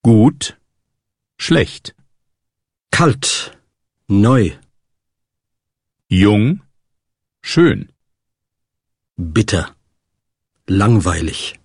Gut, schlecht. Kalt, neu, Jung, schön. bitter, langweilig.